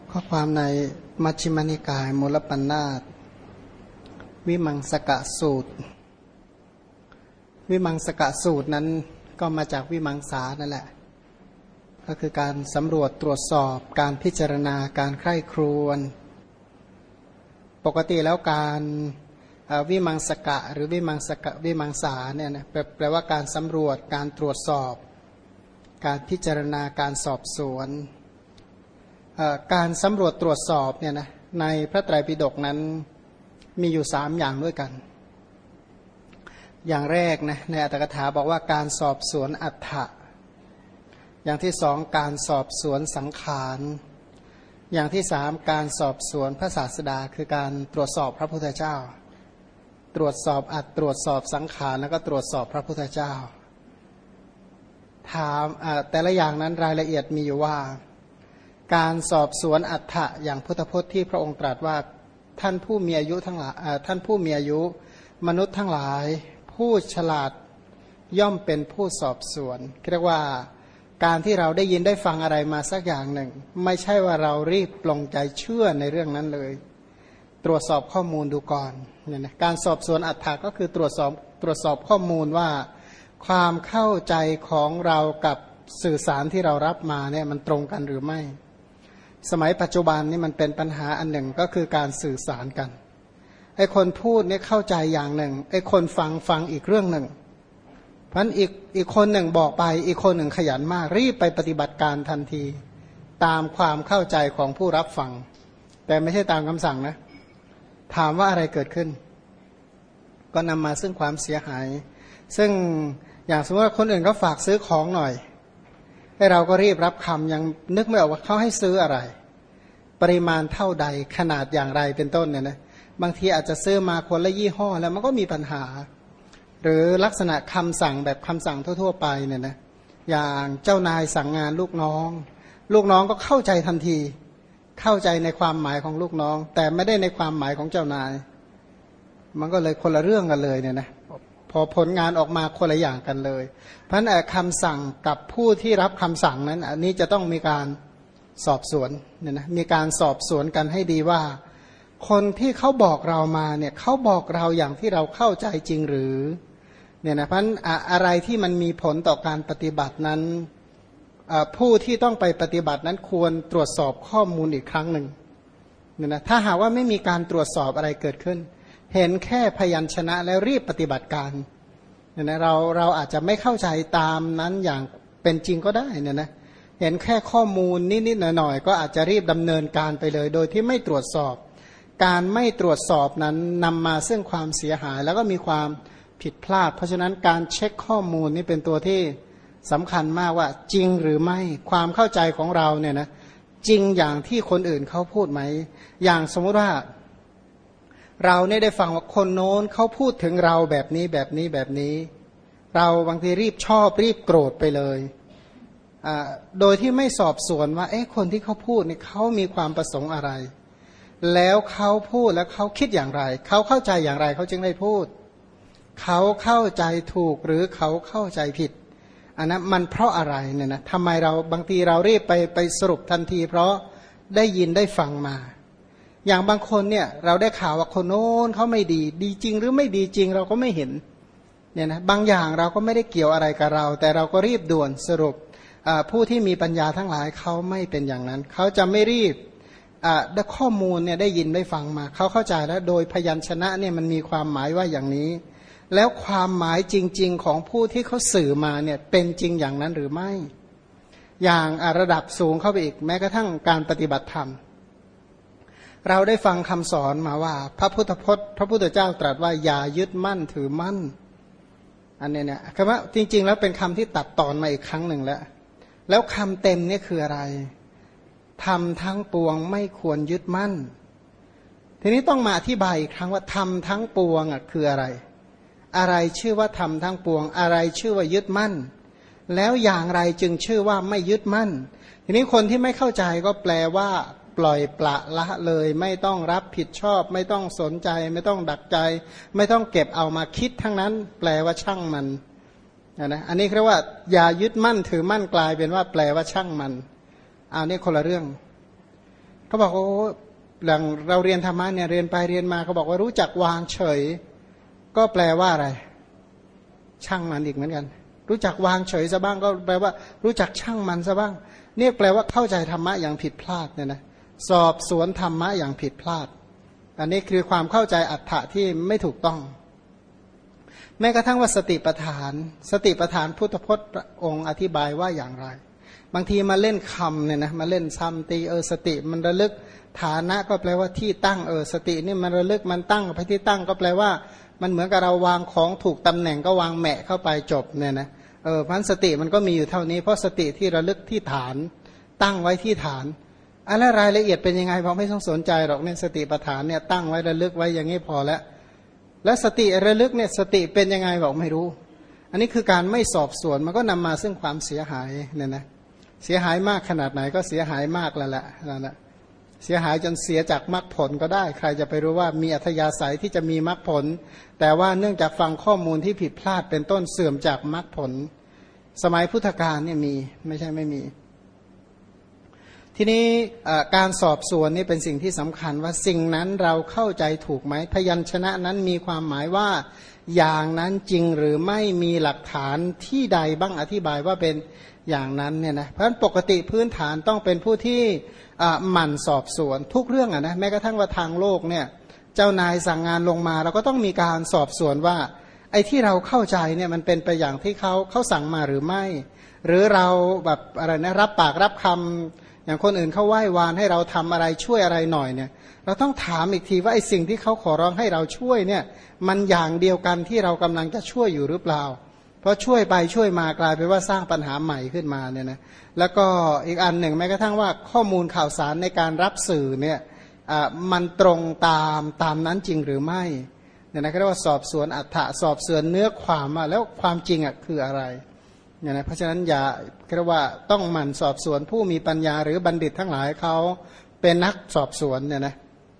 ข้อความในมัชฌิมนิกายมูลปัญนาตวิมังสกสูตรวิมังสกสูตรนั้นก็มาจากวิมังสานั่นแหละก็คือการสำรวจตรวจสอบการพิจารณาการใคร่ครวญปกติแล้วการวิมังสกะหรือวิมังสาเนี่ยนะแปลว่าการสำรวจการตรวจสอบการพิจารณาการสอบสวนการสำรวจตรวจสอบเนี่ยนะในพระไตรปิฎกนั้นมีอยู่3อย่างด้วยกันอย่างแรกนะในอัตถกถาบอกว่าการสอบสวนอัฏฐะอย่างที่2การสอบสวนสังขารอย่างที่3การสอบสวนพระศาสดาคือการตรวจสอบพระพุทธเจ้าตรวจสอบอัตตรวจสอบสังขารแล้วก็ตรวจสอบพระพุทธเจ้าถามแต่ละอย่างนั้นรายละเอียดมีอยู่ว่าการสอบสวนอัฏฐะอย่างพุทธพจน์ที่พระองค์ตรัสว่าท่านผู้มีอายุทั้งหลายท่านผู้มีอายุมนุษย์ทั้งหลายผู้ฉลาดย่อมเป็นผู้สอบสวนเรียกว่าการที่เราได้ยินได้ฟังอะไรมาสักอย่างหนึ่งไม่ใช่ว่าเรารีบปลงใจเชื่อในเรื่องนั้นเลยตรวจสอบข้อมูลดูก่อนเนี่ยนะการสอบสวนอัฏฐะก็คือตรวจสอบข้อมูลว่าความเข้าใจของเรากับสื่อสารที่เรารับมาเนี่ยมันตรงกันหรือไม่สมัยปัจจุบันนี่มันเป็นปัญหาอันหนึ่งก็คือการสื่อสารกันไอ้คนพูดเนี่ยเข้าใจอย่างหนึ่งไอ้คนฟังอีกเรื่องหนึ่งเพราะฉะนั้นอีกคนหนึ่งบอกไปอีกคนหนึ่งขยันมากรีบไปปฏิบัติการทันทีตามความเข้าใจของผู้รับฟังแต่ไม่ใช่ตามคำสั่งนะถามว่าอะไรเกิดขึ้นก็นำมาซึ่งความเสียหายซึ่งอย่างสมมติว่าคนอื่นเขาฝากซื้อของหน่อยให้เราก็รีบรับคำยังนึกไม่ออกว่าเขาให้ซื้ออะไรปริมาณเท่าใดขนาดอย่างไรเป็นต้นเนี่ยนะบางทีอาจจะซื้อมาคนละยี่ห้อแล้วมันก็มีปัญหาหรือลักษณะคำสั่งแบบคำสั่งทั่วๆไปเนี่ยนะอย่างเจ้านายสั่งงานลูกน้องก็เข้าใจทันทีเข้าใจในความหมายของลูกน้องแต่ไม่ได้ในความหมายของเจ้านายมันก็เลยคนละเรื่องกันเลยเนี่ยนะพอผลงานออกมาคนละอย่างกันเลยเพราะฉะนั้นคำสั่งกับผู้ที่รับคำสั่งนั้นอันนี้จะต้องมีการสอบสวนเนี่ยนะมีการสอบสวนกันให้ดีว่าคนที่เขาบอกเรามาเนี่ยเขาบอกเราอย่างที่เราเข้าใจจริงหรือเนี่ยนะเพราะฉะนั้นอะไรที่มันมีผลต่อการปฏิบัตินั้นผู้ที่ต้องไปปฏิบัตินั้นควรตรวจสอบข้อมูลอีกครั้งหนึ่งเนี่ยนะถ้าหากว่าไม่มีการตรวจสอบอะไรเกิดขึ้นเห็นแค่พยัญชนะแล้วรีบปฏิบัติการเนี่ยนะเราอาจจะไม่เข้าใจตามนั้นอย่างเป็นจริงก็ได้เนี่ยนะเห็นแค่ข้อมูลนิดๆหน่อยๆก็อาจจะรีบดำเนินการไปเลยโดยที่ไม่ตรวจสอบการไม่ตรวจสอบนั้นนำมาซึ่งความเสียหายแล้วก็มีความผิดพลาดเพราะฉะนั้นการเช็คข้อมูลนี่เป็นตัวที่สำคัญมากว่าจริงหรือไม่ความเข้าใจของเราเนี่ยนะจริงอย่างที่คนอื่นเขาพูดไหมอย่างสมมุติว่าเราเนี่ยได้ฟังว่าคนโน้นเขาพูดถึงเราแบบนี้เราบางทีรีบชอบรีบโกรธไปเลยโดยที่ไม่สอบสวนว่าคนที่เขาพูดเนี่ยเขามีความประสงค์อะไรแล้วเขาพูดแล้วเขาคิดอย่างไรเขาเข้าใจอย่างไรเขาจึงได้พูดเขาเข้าใจถูกหรือเขาเข้าใจผิดอันนั้นมันเพราะอะไรเนี่ยนะทำไมเราบางทีเรารีบไปสรุปทันทีเพราะได้ยินได้ฟังมาอย่างบางคนเนี่ยเราได้ข่าวว่าคนโน้นเขาไม่ดีจริงหรือไม่ดีจริงเราก็ไม่เห็นเนี่ยนะบางอย่างเราก็ไม่ได้เกี่ยวอะไรกับเราแต่เราก็รีบด่วนสรุปผู้ที่มีปัญญาทั้งหลายเขาไม่เป็นอย่างนั้นเขาจะไม่รีบได้ข้อมูลเนี่ยได้ยินได้ฟังมาเขาเข้าใจแล้วโดยพยัญชนะเนี่ยมันมีความหมายว่าอย่างนี้แล้วความหมายจริงๆของผู้ที่เขาสื่อมาเนี่ยเป็นจริงอย่างนั้นหรือไม่อย่างระดับสูงเข้าไปอีกแม้กระทั่งการปฏิบัติธรรมเราได้ฟังคำสอนมาว่าพระพุทธพจน์พระพุทธเจ้าตรัสว่าอย่ายึดมั่นถือมั่นอันนี้เนี่ยคำว่าจริงๆแล้วเป็นคำที่ตัดตอนมาอีกครั้งหนึ่งแล้วคำเต็มเนี่ยคืออะไรทำทั้งปวงไม่ควรยึดมั่นทีนี้ต้องมาอธิบายอีกครั้งว่าทำทั้งปวงคืออะไรอะไรชื่อว่าทำทั้งปวงอะไรชื่อว่ายึดมั่นแล้วอย่างไรจึงชื่อว่าไม่ยึดมั่นทีนี้คนที่ไม่เข้าใจก็แปลว่าปล่อยปละละเลยไม่ต้องรับผิดชอบไม่ต้องสนใจไม่ต้องดักใจไม่ต้องเก็บเอามาคิดทั้งนั้นแปลว่าช่างมันนะอันนี้เรียกว่าอย่ายึดมั่นถือมั่นกลายเป็นว่าแปลว่าช่างมันเอานี่คนละเรื่องเขาบอกโอ้หลังเราเรียนธรรมะเนี่ยเรียนไปเรียนมาเขาบอกว่ารู้จักวางเฉยก็แปลว่าอะไรช่างมันอีกเหมือนกันรู้จักวางเฉยซะบ้างก็แปลว่ารู้จักช่างมันซะบ้างเนี่ยแปลว่าเข้าใจธรรมะอย่างผิดพลาดเนี่ยนะสอบสวนธรรมะอย่างผิดพลาดอันนี้คือความเข้าใจอัตถะที่ไม่ถูกต้องแม้กระทั่งว่าสติปัฏฐานพุทธพจน์องค์อธิบายว่าอย่างไรบางทีมาเล่นคำเนี่ยนะมาเล่นซ้ำตีสติมันระลึกฐานะก็แปลว่าที่ตั้งสตินี่มันระลึกมันตั้งไปที่ตั้งก็แปลว่ามันเหมือนกับเราวางของถูกตำแหน่งก็วางแหมะเข้าไปจบเนี่ยนะพันสติมันก็มีอยู่เท่านี้เพราะสติที่ระลึกที่ฐานตั้งไว้ที่ฐานอะไรรายละเอียดเป็นยังไงผมไม่ต้องสนใจหรอกเนี่ยสติปัฏฐานเนี่ยตั้งไว้ระลึกไว้อย่างนี้พอแล้วสติระลึกเนี่ยสติเป็นยังไงบอกไม่รู้อันนี้คือการไม่สอบสวนมันก็นำมาซึ่งความเสียหายเนี่ยนะเสียหายมากขนาดไหนก็เสียหายมากแล้วแหละนั่นแหละเสียหายจนเสียจากมรรคผลก็ได้ใครจะไปรู้ว่ามีอัธยาศัยที่จะมีมรรคผลแต่ว่าเนื่องจากฟังข้อมูลที่ผิดพลาดเป็นต้นเสื่อมจากมรรคผลสมัยพุทธกาลเนี่ยมีไม่ใช่ไม่มีทีนี้การสอบสวนนี่เป็นสิ่งที่สำคัญว่าสิ่งนั้นเราเข้าใจถูกไหมพยัญชนะนั้นมีความหมายว่าอย่างนั้นจริงหรือไม่มีหลักฐานที่ใดบ้างอธิบายว่าเป็นอย่างนั้นเนี่ยนะเพราะฉะนั้นปกติพื้นฐานต้องเป็นผู้ที่หมั่นสอบสวนทุกเรื่องนะแม้กระทั่งว่าทางโลกเนี่ยเจ้านายสั่งงานลงมาเราก็ต้องมีการสอบสวนว่าไอ้ที่เราเข้าใจเนี่ยมันเป็นไปอย่างที่เขาสั่งมาหรือไม่หรือเราแบบอะไรนะรับปากรับคำอย่างคนอื่นเขาไหว้วานให้เราทำอะไรช่วยอะไรหน่อยเนี่ยเราต้องถามอีกทีว่าไอ้สิ่งที่เขาขอร้องให้เราช่วยเนี่ยมันอย่างเดียวกันที่เรากำลังจะช่วยอยู่หรือเปล่าเพราะช่วยไปช่วยมากลายเป็นว่าสร้างปัญหาใหม่ขึ้นมาเนี่ยนะแล้วก็อีกอันหนึ่งแม้กระทั่งว่าข้อมูลข่าวสารในการรับสื่อเนี่ยมันตรงตามนั้นจริงหรือไม่เนี่ยนะเรียกว่าสอบสวนอัฏฐะสอบสวนเนื้อความว่าแล้วความจริงคืออะไรเนี่ยนะเพราะฉะนั้นอย่าเรียกว่าต้องหมั่นสอบสวนผู้มีปัญญาหรือบัณฑิตทั้งหลายเขาเป็นนักสอบสวนเนี่ยนะ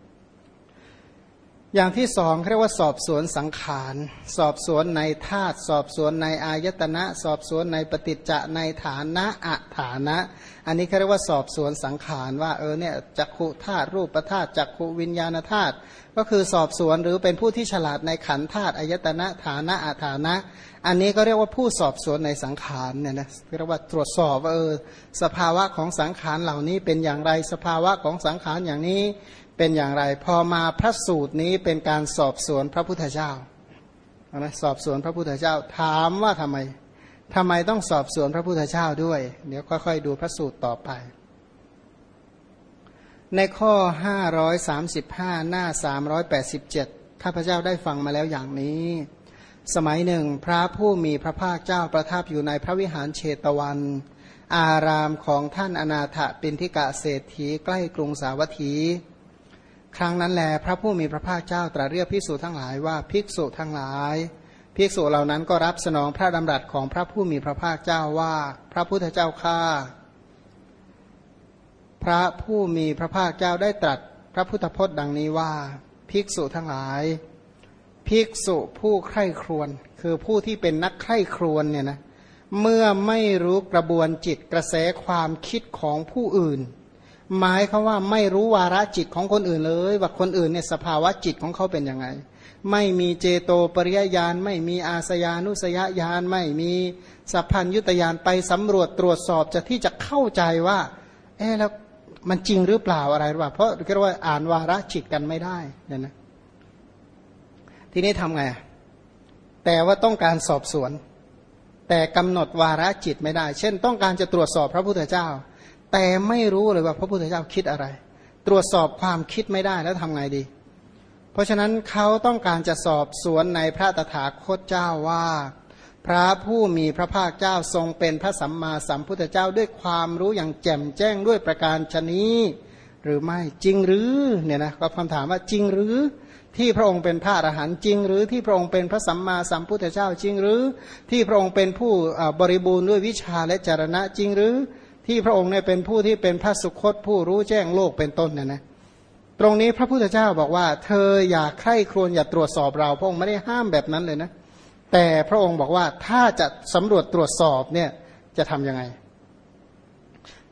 อย่างที่สองเรียกว่าสอบสวนสังขารสอบสวนในธาตุสอบสวนในอายตนะสอบสวนในปฏิจจะในฐานะอฐานะอันนี้เรียกว่าสอบสวนสังขารว่าเนี่ยจักขุธาตุรูปธาตุจักขุวิญญาณธาตุก็คือสอบสวนหรือเป็นผู้ที่ฉลาดในขันธ์ธาตุอายตนะฐานะอฐานะอันนี้ก็เรียกว่าผู้สอบสวนในสังขารเนี่ยนะเรียกว่าตรวจสอบว่าสภาวะของสังขารเหล่านี้เป็นอย่างไรสภาวะของสังขารอย่างนี้เป็นอย่างไรพอมาพระสูตรนี้เป็นการสอบสวนพระพุทธเจ้านะสอบสวนพระพุทธเจ้าถามว่าทำไมต้องสอบสวนพระพุทธเจ้าด้วยเดี๋ยวค่อยๆดูพระสูตรต่อไปในข้อ535หน้า387ข้าพเจ้าได้ฟังมาแล้วอย่างนี้สมัยหนึ่งพระผู้มีพระภาคเจ้าประทับอยู่ในพระวิหารเชตวันอารามของท่านอนาถปิณฑิกะเศรษฐีใกล้กรุงสาวัตถีครั้งนั้นแลพระผู้มีพระภาคเจ้าตรัสเรียกภิกษุทั้งหลายว่าภิกษุทั้งหลายภิกษุเหล่านั้นก็รับสนองพระดำรัสของพระผู้มีพระภาคเจ้าว่าพระพุทธเจ้าข้าพระผู้มีพระภาคเจ้าได้ตรัสพระพุทธพจน์ดังนี้ว่าภิกษุทั้งหลายภิกษุผู้ใคร่ครวญคือผู้ที่เป็นนักใคร่ครวญเนี่ยนะเมื่อไม่รู้กระบวนจิตกระแสความคิดของผู้อื่นหมายเขาว่าไม่รู้วาระจิตของคนอื่นเลยว่าคนอื่นเนี่ยสภาวะจิตของเขาเป็นยังไงไม่มีเจโตปริยญาณไม่มีอาสยานุสยญาณไม่มีสัพพัญญุตญาณไปสำรวจตรวจสอบจะที่จะเข้าใจว่าแล้วมันจริงหรือเปล่าอะไรหรือเปล่าเพราะเรียกว่าอ่านวาระจิตกันไม่ได้เนี่ยนะทีนี้ทำไงแต่ว่าต้องการสอบสวนแต่กำหนดวาระจิตไม่ได้เช่นต้องการจะตรวจสอบพระพุทธเจ้าแต่ไม่รู้เลยว่าพระพุทธเจ้าคิดอะไรตรวจสอบความคิดไม่ได้แล้วทำไงดีเพราะฉะนั้นเขาต้องการจะสอบสวนในพระตถาคตเจ้าว่าพระผู้มีพระภาคเจ้าทรงเป็นพระสัมมาสัมพุทธเจ้าด้วยความรู้อย่างแจ่มแจ้งด้วยประการฉะนี้หรือไม่จริงหรือเนี่ยนะก็คำถามว่าจริงหรือที่พระองค์เป็นพระอรหันต์จริงหรือที่พระองค์เป็นพระสัมมาสัมพุทธเจ้าจริงหรือที่พระองค์เป็นผู้บริบูรณ์ด้วยวิชาและจรณะจริงหรือที่พระองค์เนี่ยเป็นผู้ที่เป็นพระสุคตผู้รู้แจ้งโลกเป็นต้นเนี่ยนะตรงนี้พระพุทธเจ้าบอกว่าเธออย่าใคร่ครวญอย่าตรวจสอบเราพระองค์ไม่ได้ห้ามแบบนั้นเลยนะแต่พระองค์บอกว่าถ้าจะสำรวจตรวจสอบเนี่ยจะทำยังไง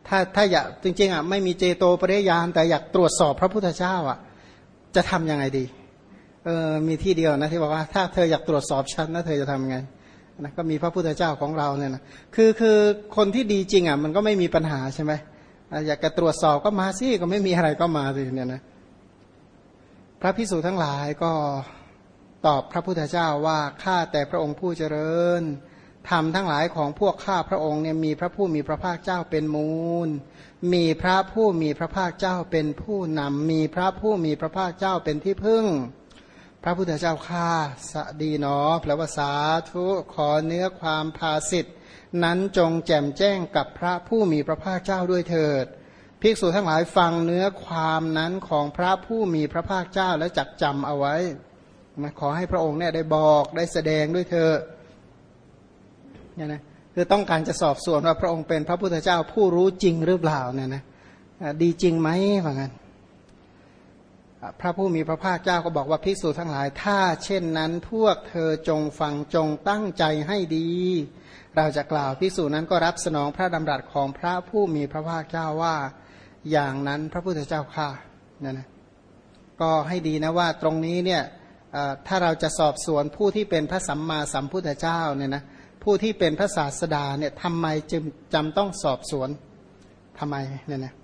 ถ้าอยากจริงๆไม่มีเจโตปริยานแต่อยากตรวจสอบพระพุทธเจ้าจะทำยังไงดีมีที่เดียวนะที่บอกว่าถ้าเธออยากตรวจสอบฉันนะเธอจะทำยังไงนะก็มีพระพุทธเจ้าของเราเนี่ยนะคือคนที่ดีจริงมันก็ไม่มีปัญหาใช่ไหมอยากจะตรวจสอบก็มาสิก็ไม่มีอะไรก็มาสิเนี่ยนะพระภิกษุทั้งหลายก็ตอบพระพุทธเจ้าว่าข้าแต่พระองค์ผู้เจริญธรรมทั้งหลายของพวกข้าพระองค์เนี่ยมีพระผู้มีพระภาคเจ้าเป็นมูลมีพระผู้มีพระภาคเจ้าเป็นผู้นำมีพระผู้มีพระภาคเจ้าเป็นที่พึ่งพระพุทธเจ้าข้าสดีหนอแปลว่าสาธุขอเนื้อความภาสิทธินั้นจงแจ่มแจ้งกับพระผู้มีพระภาคเจ้าด้วยเถิดภิกษุทั้งหลายฟังเนื้อความนั้นของพระผู้มีพระภาคเจ้าและจักจำเอาไว้ขอให้พระองค์เนี่ยได้บอกได้แสดงด้วยเถิดเนี่ยนะคือต้องการจะสอบสวนว่าพระองค์เป็นพระพุทธเจ้าผู้รู้จริงหรือเปล่าเนี่ยนะดีจริงไหมว่างั้นพระผู้มีพระภาคเจ้าก็บอกว่าภิกษุทั้งหลายถ้าเช่นนั้นพวกเธอจงฟังจงตั้งใจให้ดีเราจะกล่าวภิกษุนั้นก็รับสนองพระดำรัสของพระผู้มีพระภาคเจ้าว่าอย่างนั้นพระพุทธเจ้าข้าเนี่ยนะก็ให้ดีนะว่าตรงนี้เนี่ยถ้าเราจะสอบสวนผู้ที่เป็นพระสัมมาสัมพุทธเจ้าเนี่ยนะผู้ที่เป็นพระศาสดาเนี่ยทำไมจึงจำต้องสอบสวนทำไมเนี่ยนะ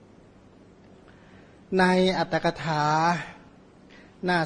ในอัตถกถาหน้า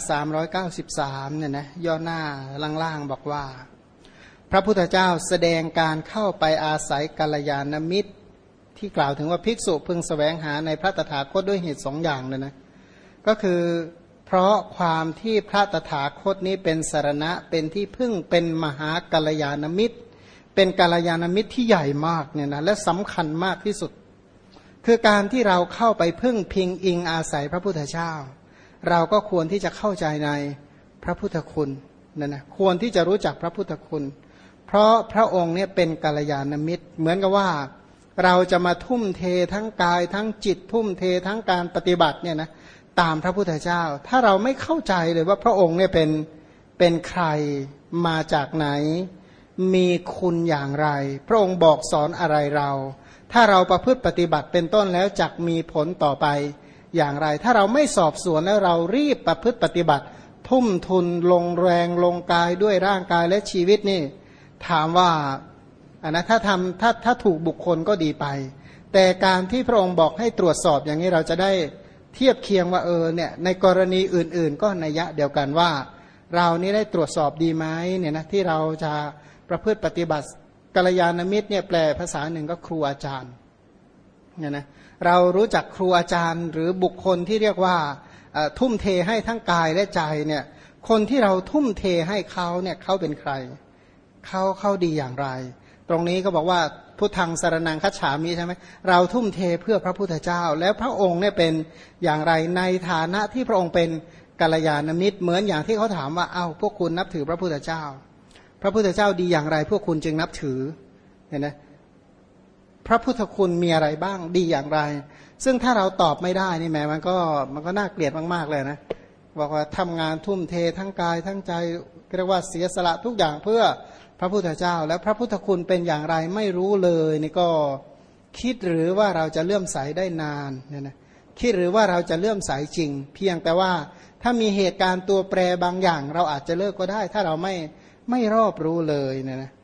393เนี่ยนะย่อหน้าล่างๆบอกว่าพระพุทธเจ้าแสดงการเข้าไปอาศัยกัลยาณมิตรที่กล่าวถึงว่าภิกษุพึงแสวงหาในพระตถาคตด้วยเหตุสองอย่างเลยนะก็คือเพราะความที่พระตถาคตนี้เป็นสรณะเป็นที่พึ่งเป็นมหากัลยาณมิตรเป็นกัลยาณมิตรที่ใหญ่มากเนี่ยนะและสำคัญมากที่สุดคือการที่เราเข้าไปพึ่งพิงอิงอาศัยพระพุทธเจ้าเราก็ควรที่จะเข้าใจในพระพุทธคุณนั่นนะควรที่จะรู้จักพระพุทธคุณเพราะพระองค์เนี่ยเป็นกัลยาณมิตรเหมือนกับว่าเราจะมาทุ่มเททั้งกายทั้งจิตทุ่มเททั้งการปฏิบัติเนี่ยนะตามพระพุทธเจ้าถ้าเราไม่เข้าใจเลยว่าพระองค์เนี่ยเป็นใครมาจากไหนมีคุณอย่างไรพระองค์บอกสอนอะไรเราถ้าเราประพฤติปฏิบัติเป็นต้นแล้วจักมีผลต่อไปอย่างไรถ้าเราไม่สอบสวนแล้วเรารีบประพฤติปฏิบัติทุ่มทุนลงแรงลงกายด้วยร่างกายและชีวิตนี่ถามว่านะถ้าถูกบุคคลก็ดีไปแต่การที่พระองค์บอกให้ตรวจสอบอย่างนี้เราจะได้เทียบเคียงว่าเนี่ยในกรณีอื่นๆก็นัยยะเดียวกันว่าเรานี้ได้ตรวจสอบดีไหมเนี่ยนะที่เราจะประพฤติปฏิบัติกัลยาณมิตรเนี่ยแปลภาษาหนึ่งก็ครูอาจารย์เนี่ยนะเรารู้จักครูอาจารย์หรือบุคคลที่เรียกว่าทุ่มเทให้ทั้งกายและใจเนี่ยคนที่เราทุ่มเทให้เขาเนี่ยเขาเป็นใครเขาดีอย่างไรตรงนี้ก็บอกว่าพุทธังสรณังคัจฉามิใช่ไหมเราทุ่มเทเพื่อพระพุทธเจ้าแล้วพระองค์เนี่ยเป็นอย่างไรในฐานะที่พระองค์เป็นกัลยาณมิตรเหมือนอย่างที่เขาถามว่าพวกคุณนับถือพระพุทธเจ้าพระพุทธเจ้าดีอย่างไรพวกคุณจึงนับถือเห็นไหมพระพุทธคุณมีอะไรบ้างดีอย่างไรซึ่งถ้าเราตอบไม่ได้นี่แหมมันก็น่าเกลียดมากๆเลยนะบอกว่าทำงานทุ่มเททั้งกายทั้งใจเรียกว่าเสียสละทุกอย่างเพื่อพระพุทธเจ้าแล้วพระพุทธคุณเป็นอย่างไรไม่รู้เลยนี่ก็คิดหรือว่าเราจะเลื่อมใสได้นานเนี่ยนะคิดหรือว่าเราจะเลื่อมใสจริงเพียงแต่ว่าถ้ามีเหตุการณ์ตัวแปรบางอย่างเราอาจจะเลิกก็ได้ถ้าเราไม่รอบรู้เลยเนี่ยนะ